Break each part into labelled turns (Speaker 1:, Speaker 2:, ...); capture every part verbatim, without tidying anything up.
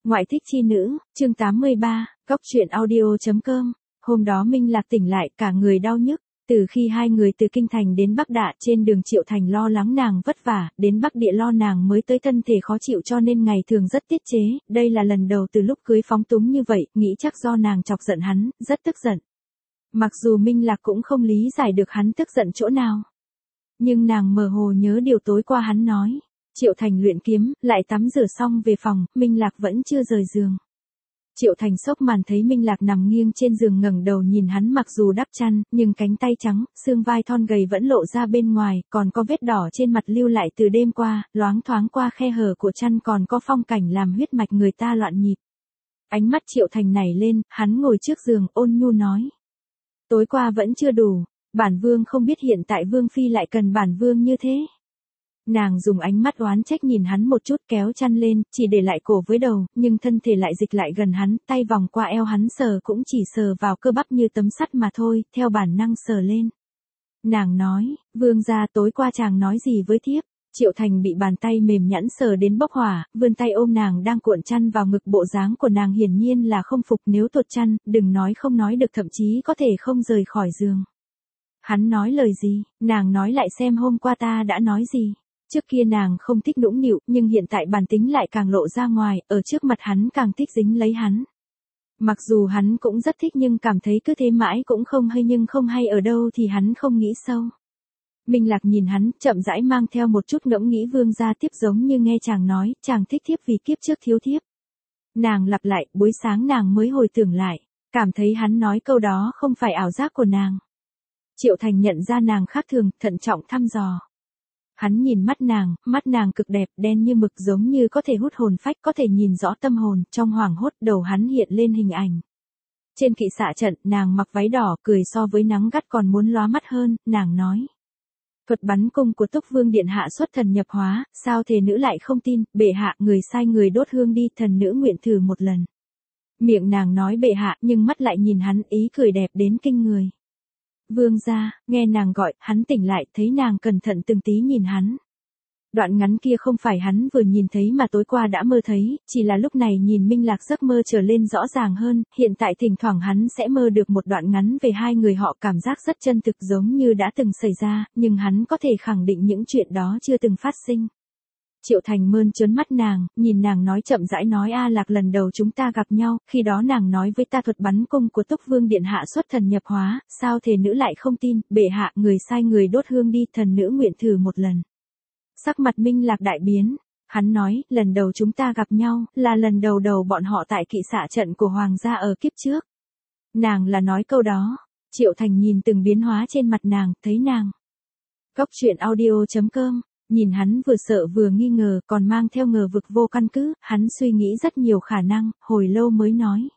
Speaker 1: Ngoại thích chi nữ, chương tám mươi ba, góc truyện audio.com. Hôm đó Minh Lạc tỉnh lại cả người đau nhức. Từ khi hai người từ Kinh Thành đến Bắc Đạ, trên đường Triệu Thành lo lắng nàng vất vả, đến Bắc Địa lo nàng mới tới thân thể khó chịu cho nên ngày thường rất tiết chế. Đây là lần đầu từ lúc cưới phóng túng như vậy, nghĩ chắc do nàng chọc giận hắn, rất tức giận. Mặc dù Minh Lạc cũng không lý giải được hắn tức giận chỗ nào. Nhưng nàng mơ hồ nhớ điều tối qua hắn nói. Triệu Thành luyện kiếm, lại tắm rửa xong về phòng, Minh Lạc vẫn chưa rời giường. Triệu Thành sốc màn thấy Minh Lạc nằm nghiêng trên giường ngẩng đầu nhìn hắn, mặc dù đắp chăn, nhưng cánh tay trắng, xương vai thon gầy vẫn lộ ra bên ngoài, còn có vết đỏ trên mặt lưu lại từ đêm qua, loáng thoáng qua khe hở của chăn còn có phong cảnh làm huyết mạch người ta loạn nhịp. Ánh mắt Triệu Thành nảy lên, hắn ngồi trước giường, ôn nhu nói. Tối qua vẫn chưa đủ, bản vương không biết hiện tại vương phi lại cần bản vương như thế. Nàng dùng ánh mắt oán trách nhìn hắn một chút, kéo chăn lên, chỉ để lại cổ với đầu, nhưng thân thể lại dịch lại gần hắn, tay vòng qua eo hắn sờ cũng chỉ sờ vào cơ bắp như tấm sắt mà thôi, theo bản năng sờ lên. Nàng nói, vương gia tối qua chàng nói gì với thiếp? Triệu Thành bị bàn tay mềm nhẵn sờ đến bốc hỏa, vươn tay ôm nàng đang cuộn chăn vào ngực, bộ dáng của nàng hiển nhiên là không phục, nếu tuột chăn, đừng nói không nói được, thậm chí có thể không rời khỏi giường. Hắn nói lời gì? Nàng nói lại xem hôm qua ta đã nói gì. Trước kia nàng không thích nũng nịu, nhưng hiện tại bản tính lại càng lộ ra ngoài, ở trước mặt hắn càng thích dính lấy hắn. Mặc dù hắn cũng rất thích nhưng cảm thấy cứ thế mãi cũng không hay, nhưng không hay ở đâu thì hắn không nghĩ sâu. Minh Lạc nhìn hắn, chậm rãi mang theo một chút ngẫm nghĩ, vương gia tiếp giống như nghe chàng nói, chàng thích thiếp vì kiếp trước thiếu thiếp. Nàng lặp lại, buổi sáng nàng mới hồi tưởng lại, cảm thấy hắn nói câu đó không phải ảo giác của nàng. Triệu Thành nhận ra nàng khác thường, thận trọng thăm dò. Hắn nhìn mắt nàng, mắt nàng cực đẹp, đen như mực giống như có thể hút hồn phách, có thể nhìn rõ tâm hồn, trong hoảng hốt đầu hắn hiện lên hình ảnh. Trên kỵ xạ trận, nàng mặc váy đỏ, cười so với nắng gắt còn muốn lóa mắt hơn, nàng nói. Thuật bắn cung của Túc Vương Điện Hạ xuất thần nhập hóa, sao thề nữ lại không tin, bệ hạ, người sai người đốt hương đi, thần nữ nguyện thử một lần. Miệng nàng nói bệ hạ, nhưng mắt lại nhìn hắn, ý cười đẹp đến kinh người. Vương gia, nghe nàng gọi, hắn tỉnh lại, thấy nàng cẩn thận từng tí nhìn hắn. Đoạn ngắn kia không phải hắn vừa nhìn thấy mà tối qua đã mơ thấy, chỉ là lúc này nhìn Minh Lạc giấc mơ trở lên rõ ràng hơn, hiện tại thỉnh thoảng hắn sẽ mơ được một đoạn ngắn về hai người họ, cảm giác rất chân thực giống như đã từng xảy ra, nhưng hắn có thể khẳng định những chuyện đó chưa từng phát sinh. Triệu Thành mơn trớn mắt nàng, nhìn nàng nói chậm rãi nói, A Lạc, lần đầu chúng ta gặp nhau, khi đó nàng nói với ta thuật bắn cung của Túc Vương Điện Hạ xuất thần nhập hóa, sao thề nữ lại không tin, bệ hạ, người sai người đốt hương đi, thần nữ nguyện thử một lần. Sắc mặt Minh Lạc đại biến, hắn nói, lần đầu chúng ta gặp nhau, là lần đầu đầu bọn họ tại kỵ xạ trận của Hoàng gia ở kiếp trước. Nàng là nói câu đó. Triệu Thành nhìn từng biến hóa trên mặt nàng, thấy nàng. Góc truyện audio.com. Nhìn hắn vừa sợ vừa nghi ngờ, còn mang theo ngờ vực vô căn cứ, hắn suy nghĩ rất nhiều khả năng, hồi lâu mới nói.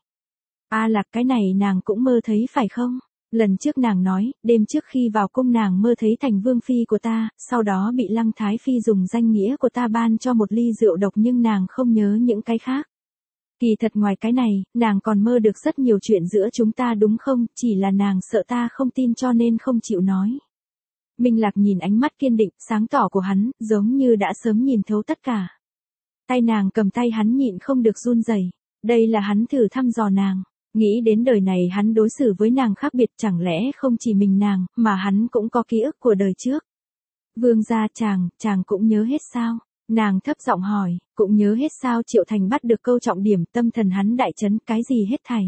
Speaker 1: A Lạc, cái này nàng cũng mơ thấy phải không? Lần trước nàng nói, đêm trước khi vào cung nàng mơ thấy thành vương phi của ta, sau đó bị Lăng Thái Phi dùng danh nghĩa của ta ban cho một ly rượu độc, nhưng nàng không nhớ những cái khác. Kỳ thật ngoài cái này, nàng còn mơ được rất nhiều chuyện giữa chúng ta đúng không, chỉ là nàng sợ ta không tin cho nên không chịu nói. Minh Lạc nhìn ánh mắt kiên định, sáng tỏ của hắn, giống như đã sớm nhìn thấu tất cả. Tay nàng cầm tay hắn nhịn không được run rẩy. Đây là hắn thử thăm dò nàng. Nghĩ đến đời này hắn đối xử với nàng khác biệt, chẳng lẽ không chỉ mình nàng, mà hắn cũng có ký ức của đời trước. Vương gia, chàng, chàng cũng nhớ hết sao? Nàng thấp giọng hỏi, cũng nhớ hết sao? Triệu Thành bắt được câu trọng điểm, tâm thần hắn đại chấn, cái gì hết thảy?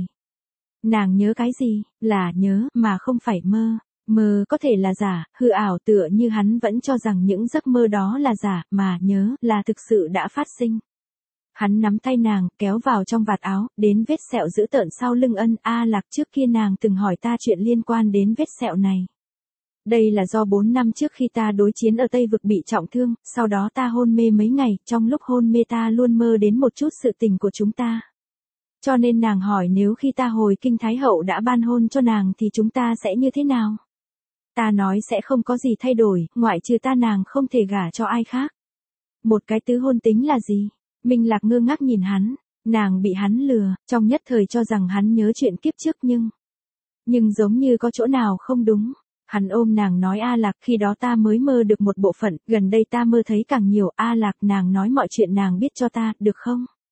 Speaker 1: Nàng nhớ cái gì? Là nhớ, mà không phải mơ. Mơ có thể là giả, hư ảo, tựa như hắn vẫn cho rằng những giấc mơ đó là giả, mà nhớ là thực sự đã phát sinh. Hắn nắm tay nàng, kéo vào trong vạt áo, đến vết sẹo dữ tợn sau lưng. Ân, A Lạc, trước kia nàng từng hỏi ta chuyện liên quan đến vết sẹo này. Đây là do bốn năm trước khi ta đối chiến ở Tây Vực bị trọng thương, sau đó ta hôn mê mấy ngày, trong lúc hôn mê ta luôn mơ đến một chút sự tình của chúng ta. Cho nên nàng hỏi nếu khi ta hồi kinh Thái Hậu đã ban hôn cho nàng thì chúng ta sẽ như thế nào? Ta nói sẽ không có gì thay đổi, ngoại trừ ta nàng không thể gả cho ai khác. Một cái tứ hôn tính là gì? Minh Lạc ngơ ngác nhìn hắn, nàng bị hắn lừa, trong nhất thời cho rằng hắn nhớ chuyện kiếp trước nhưng... Nhưng giống như có chỗ nào không đúng. Hắn ôm nàng nói, A Lạc, khi đó ta mới mơ được một bộ phận, gần đây ta mơ thấy càng nhiều. A Lạc, nàng nói mọi chuyện nàng biết cho ta, được không?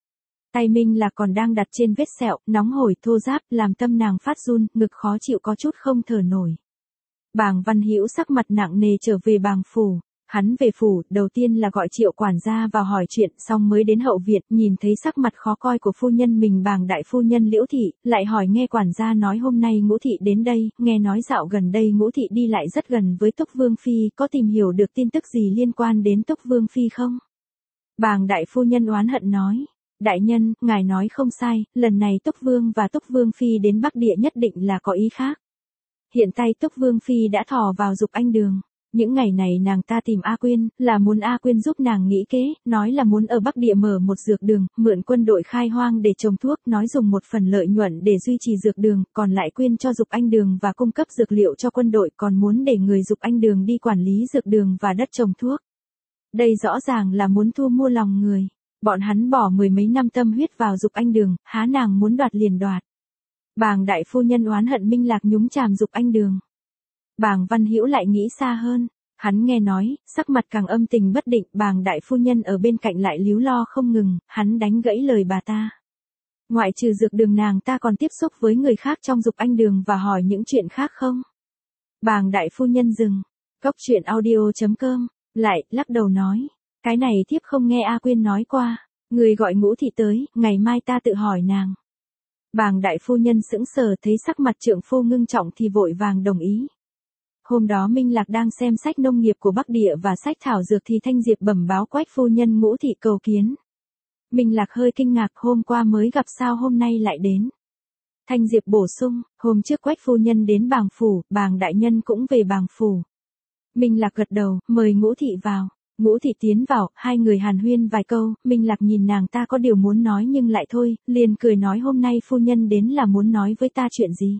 Speaker 1: Tay Minh Lạc còn đang đặt trên vết sẹo, nóng hổi thô ráp, làm tâm nàng phát run, ngực khó chịu có chút không thở nổi. Bàng Văn Hữu sắc mặt nặng nề trở về Bàng phủ. Hắn về phủ, đầu tiên là gọi Triệu quản gia vào hỏi chuyện, xong mới đến hậu viện, nhìn thấy sắc mặt khó coi của phu nhân mình Bàng đại phu nhân Liễu thị, lại hỏi nghe quản gia nói hôm nay Ngũ thị đến đây, nghe nói dạo gần đây Ngũ thị đi lại rất gần với Túc Vương phi, có tìm hiểu được tin tức gì liên quan đến Túc Vương phi không? Bàng đại phu nhân oán hận nói, đại nhân, ngài nói không sai, lần này Túc Vương và Túc Vương phi đến Bắc Địa nhất định là có ý khác. Hiện tại Túc Vương phi đã thò vào Dục Anh Đường. Những ngày này nàng ta tìm A Quyên, là muốn A Quyên giúp nàng nghĩ kế, nói là muốn ở Bắc Địa mở một dược đường, mượn quân đội khai hoang để trồng thuốc, nói dùng một phần lợi nhuận để duy trì dược đường, còn lại Quyên cho Dục Anh Đường và cung cấp dược liệu cho quân đội, còn muốn để người Dục Anh Đường đi quản lý dược đường và đất trồng thuốc. Đây rõ ràng là muốn thu mua lòng người. Bọn hắn bỏ mười mấy năm tâm huyết vào Dục Anh Đường, há nàng muốn đoạt liền đoạt. Bàng đại phu nhân oán hận Minh Lạc nhúng chàm Dục Anh Đường. Bàng Văn Hữu lại nghĩ xa hơn, hắn nghe nói, sắc mặt càng âm tình bất định, Bàng đại phu nhân ở bên cạnh lại líu lo không ngừng, hắn đánh gãy lời bà ta. Ngoại trừ dược đường nàng ta còn tiếp xúc với người khác trong Dục Anh Đường và hỏi những chuyện khác không? Bàng đại phu nhân dừng, cốc truyện audio chấm com, lại, lắc đầu nói, cái này thiếp không nghe A Quyên nói qua, người gọi Ngũ thị tới, ngày mai ta tự hỏi nàng. Bàng đại phu nhân sững sờ thấy sắc mặt trượng phu ngưng trọng thì vội vàng đồng ý. Hôm đó Minh Lạc đang xem sách nông nghiệp của Bắc Địa và sách thảo dược thì Thanh Diệp bẩm báo Quách phu nhân Ngũ thị cầu kiến. Minh Lạc hơi kinh ngạc, hôm qua mới gặp sao hôm nay lại đến. Thanh Diệp bổ sung, hôm trước Quách phu nhân đến Bàng phủ, Bàng đại nhân cũng về Bàng phủ. Minh Lạc gật đầu, mời Ngũ thị vào. Ngũ thị tiến vào, hai người hàn huyên vài câu, Minh Lạc nhìn nàng ta có điều muốn nói nhưng lại thôi, liền cười nói hôm nay phu nhân đến là muốn nói với ta chuyện gì.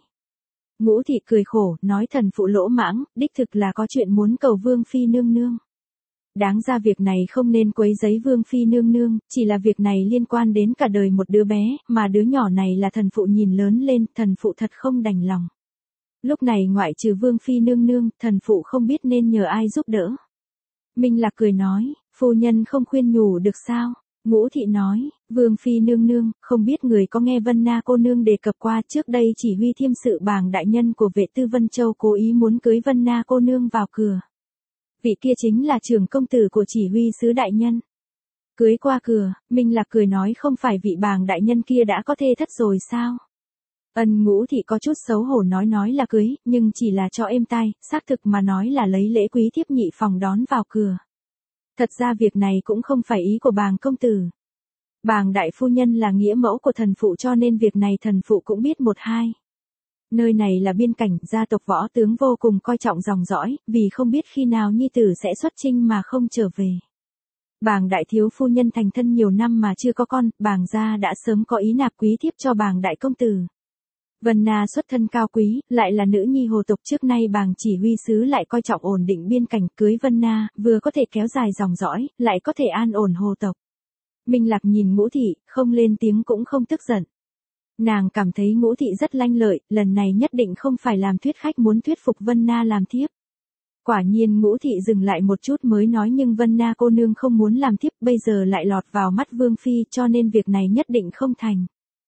Speaker 1: Ngũ thị cười khổ, nói thần phụ lỗ mãng, đích thực là có chuyện muốn cầu Vương phi nương nương. Đáng ra việc này không nên quấy rầy Vương phi nương nương, chỉ là việc này liên quan đến cả đời một đứa bé, mà đứa nhỏ này là thần phụ nhìn lớn lên, thần phụ thật không đành lòng. Lúc này ngoại trừ Vương phi nương nương, thần phụ không biết nên nhờ ai giúp đỡ. Minh Lạc cười nói, phu nhân không khuyên nhủ được sao? Ngũ thị nói, Vương phi nương nương, không biết người có nghe Vân Na cô nương đề cập qua trước đây chỉ huy thiêm sự Bàng đại nhân của vệ tư Vân Châu cố ý muốn cưới Vân Na cô nương vào cửa. Vị kia chính là trưởng công tử của chỉ huy sứ đại nhân. Cưới qua cửa, Minh Lạc cười nói không phải vị Bàng đại nhân kia đã có thê thất rồi sao? Ân Ngũ thị có chút xấu hổ nói nói là cưới, nhưng chỉ là cho êm tai, xác thực mà nói là lấy lễ quý thiếp nhị phòng đón vào cửa. Thật ra việc này cũng không phải ý của Bàng công tử. Bàng đại phu nhân là nghĩa mẫu của thần phụ cho nên việc này thần phụ cũng biết một hai. Nơi này là biên cảnh, gia tộc võ tướng vô cùng coi trọng dòng dõi, vì không biết khi nào nhi tử sẽ xuất chinh mà không trở về. Bàng đại thiếu phu nhân thành thân nhiều năm mà chưa có con, Bàng gia đã sớm có ý nạp quý thiếp cho Bàng đại công tử. Vân Na xuất thân cao quý, lại là nữ nhi hồ tộc trước nay Bàng chỉ huy sứ lại coi trọng ổn định biên cảnh, cưới Vân Na, vừa có thể kéo dài dòng dõi, lại có thể an ổn hồ tộc. Minh Lạc nhìn Ngũ thị, không lên tiếng cũng không tức giận. Nàng cảm thấy Ngũ thị rất lanh lợi, lần này nhất định không phải làm thuyết khách muốn thuyết phục Vân Na làm thiếp. Quả nhiên Ngũ thị dừng lại một chút mới nói nhưng Vân Na cô nương không muốn làm thiếp, bây giờ lại lọt vào mắt Vương phi cho nên việc này nhất định không thành.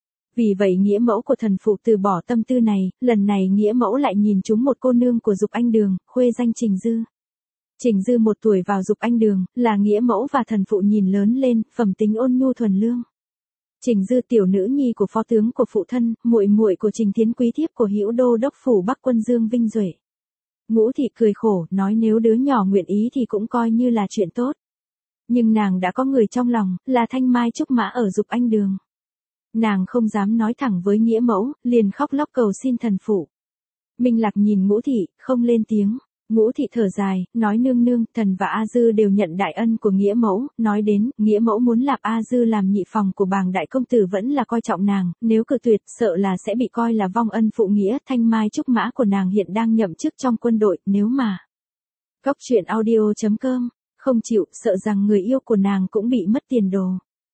Speaker 1: Vì vậy nghĩa mẫu của thần phụ từ bỏ tâm tư này, lần này nghĩa mẫu lại nhìn trúng một cô nương của Dục Anh Đường, khuê danh Trình Dư. Trình Dư một tuổi vào Dục Anh Đường, là nghĩa mẫu và thần phụ nhìn lớn lên, phẩm tính ôn nhu thuần lương. Trình Dư tiểu nữ nhi của phó tướng của phụ thân, muội muội của Trình Thiến quý thiếp của Hữu Đô đốc phủ Bắc quân Dương Vinh Duệ. Ngũ thị cười khổ, nói nếu đứa nhỏ nguyện ý thì cũng coi như là chuyện tốt. Nhưng nàng đã có người trong lòng, là Thanh Mai Trúc Mã ở Dục Anh Đường. Nàng không dám nói thẳng với nghĩa mẫu, liền khóc lóc cầu xin thần phụ. Minh Lạc nhìn Ngũ thị, không lên tiếng. Ngũ thị thở dài, nói nương nương, thần và A Dư đều nhận đại ân của nghĩa mẫu, nói đến, nghĩa mẫu muốn lạp A Dư làm nhị phòng của Bàng đại công tử vẫn là coi trọng nàng, nếu cự tuyệt, sợ là sẽ bị coi là vong ân phụ nghĩa. Thanh Mai Trúc Mã của nàng hiện đang nhậm chức trong quân đội, nếu mà cốc truyện audio chấm com không chịu, sợ rằng người yêu của nàng cũng bị mất tiền đồ.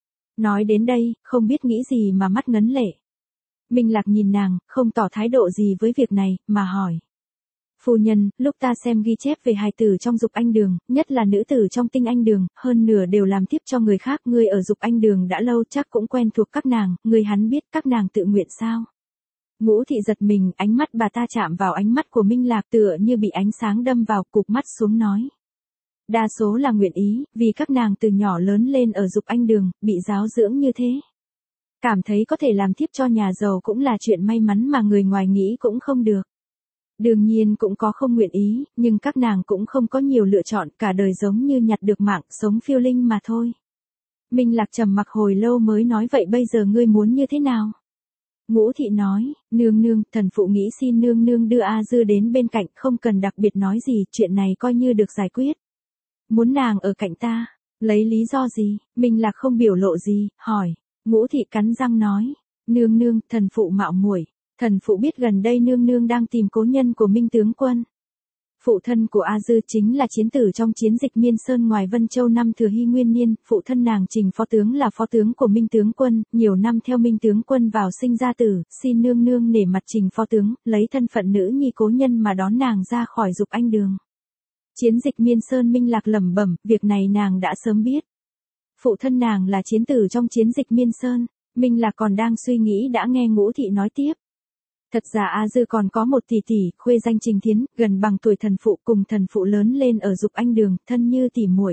Speaker 1: Nói đến đây, không biết nghĩ gì mà mắt ngấn lệ. Minh Lạc nhìn nàng, không tỏ thái độ gì với việc này, mà hỏi. Phu nhân, lúc ta xem ghi chép về hài tử trong Dục Anh Đường, nhất là nữ tử trong Tinh Anh Đường, hơn nửa đều làm tiếp cho người khác, ngươi ở Dục Anh Đường đã lâu chắc cũng quen thuộc các nàng, ngươi hắn biết các nàng tự nguyện sao? Ngũ thị giật mình, ánh mắt bà ta chạm vào ánh mắt của Minh Lạc tựa như bị ánh sáng đâm vào, cụp mắt xuống nói. Đa số là nguyện ý, vì các nàng từ nhỏ lớn lên ở Dục Anh Đường, bị giáo dưỡng như thế. Cảm thấy có thể làm tiếp cho nhà giàu cũng là chuyện may mắn mà người ngoài nghĩ cũng không được. Đương nhiên cũng có không nguyện ý, nhưng các nàng cũng không có nhiều lựa chọn, cả đời giống như nhặt được mạng, sống phiêu linh mà thôi. Minh Lạc trầm mặc hồi lâu mới nói vậy bây giờ ngươi muốn như thế nào? Ngũ thị nói, nương nương, thần phụ nghĩ xin nương nương đưa A Dư đến bên cạnh, không cần đặc biệt nói gì, chuyện này coi như được giải quyết. Muốn nàng ở cạnh ta, lấy lý do gì? Minh Lạc không biểu lộ gì, hỏi. Ngũ thị cắn răng nói, nương nương, thần phụ mạo muội, thần phụ biết gần đây nương nương đang tìm cố nhân của Minh tướng quân. Phụ thân của A Dư chính là chiến tử trong chiến dịch Miên Sơn ngoài Vân Châu năm Thừa Hy Nguyên Niên, phụ thân nàng Trình phó tướng là phó tướng của Minh tướng quân, nhiều năm theo Minh tướng quân vào sinh ra tử, xin nương nương nể mặt Trình phó tướng, lấy thân phận nữ nhi cố nhân mà đón nàng ra khỏi Dục Anh Đường. Chiến dịch Miên Sơn Minh Lạc lẩm bẩm, việc này nàng đã sớm biết. Phụ thân nàng là chiến tử trong chiến dịch Miên Sơn, Minh Lạc còn đang suy nghĩ đã nghe Ngũ thị nói tiếp. Thật ra A Dư còn có một tỷ tỷ, khuê danh Trình Thiến, gần bằng tuổi thần phụ, cùng thần phụ lớn lên ở Dục Anh Đường, thân như tỷ muội.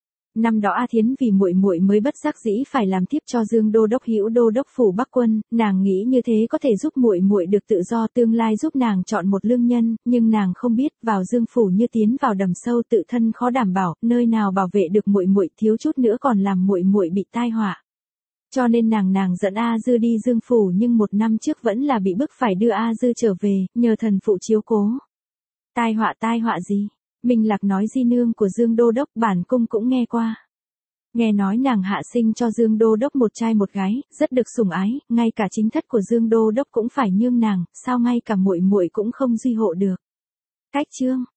Speaker 1: Năm đó A Thiến vì muội muội mới bất đắc dĩ phải làm tiếp cho Dương Đô đốc Hữu Đô đốc phủ Bắc Quân, nàng nghĩ như thế có thể giúp muội muội được tự do, tương lai giúp nàng chọn một lương nhân, nhưng nàng không biết, vào Dương phủ như tiến vào đầm sâu, tự thân khó đảm bảo, nơi nào bảo vệ được muội muội, thiếu chút nữa còn làm muội muội bị tai họa. Cho nên nàng nàng dẫn A Dư đi Dương phủ, nhưng một năm trước vẫn là bị bức phải đưa A Dư trở về, nhờ thần phụ chiếu cố. Tai họa tai họa gì? Minh Lạc nói di nương của Dương Đô đốc, bản cung cũng nghe qua. Nghe nói nàng hạ sinh cho Dương Đô đốc một trai một gái, rất được sủng ái, ngay cả chính thất của Dương Đô đốc cũng phải nhường nàng, sao ngay cả muội muội cũng không duy hộ được. Cách chương